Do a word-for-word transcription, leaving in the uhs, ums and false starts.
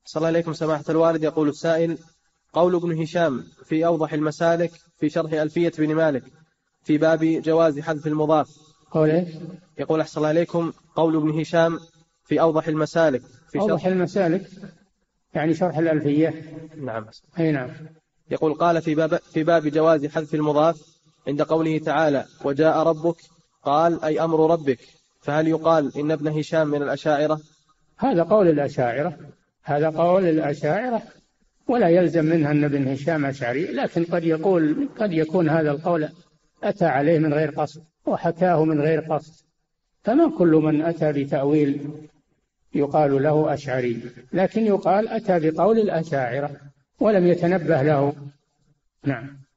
صلى الله عليكم سماحة الوالد. يقول السائل: قول ابن هشام في أوضح المسالك في شرح ألفية بن مالك في باب جواز حذف المضاف. قوله يقول أحسن الله عليكم: قول ابن هشام في أوضح المسالك في أوضح شرح المسالك يعني شرح الألفية. نعم. أي نعم. يقول: قال في باب, في باب جواز حذف المضاف عند قوله تعالى: وجاء ربك، قال: أي أمر ربك. فهل يقال إن ابن هشام من الأشاعرة؟ هذا قول الأشاعرة هذا قول الأشاعرة ولا يلزم منها أن ابن هشام أشعري، لكن قد يقول قد يكون هذا القول أتى عليه من غير قصد وحكاه من غير قصد، فما كل من أتى بتأويل يقال له أشعري، لكن يقال أتى بقول الأشاعرة ولم يتنبه له. نعم.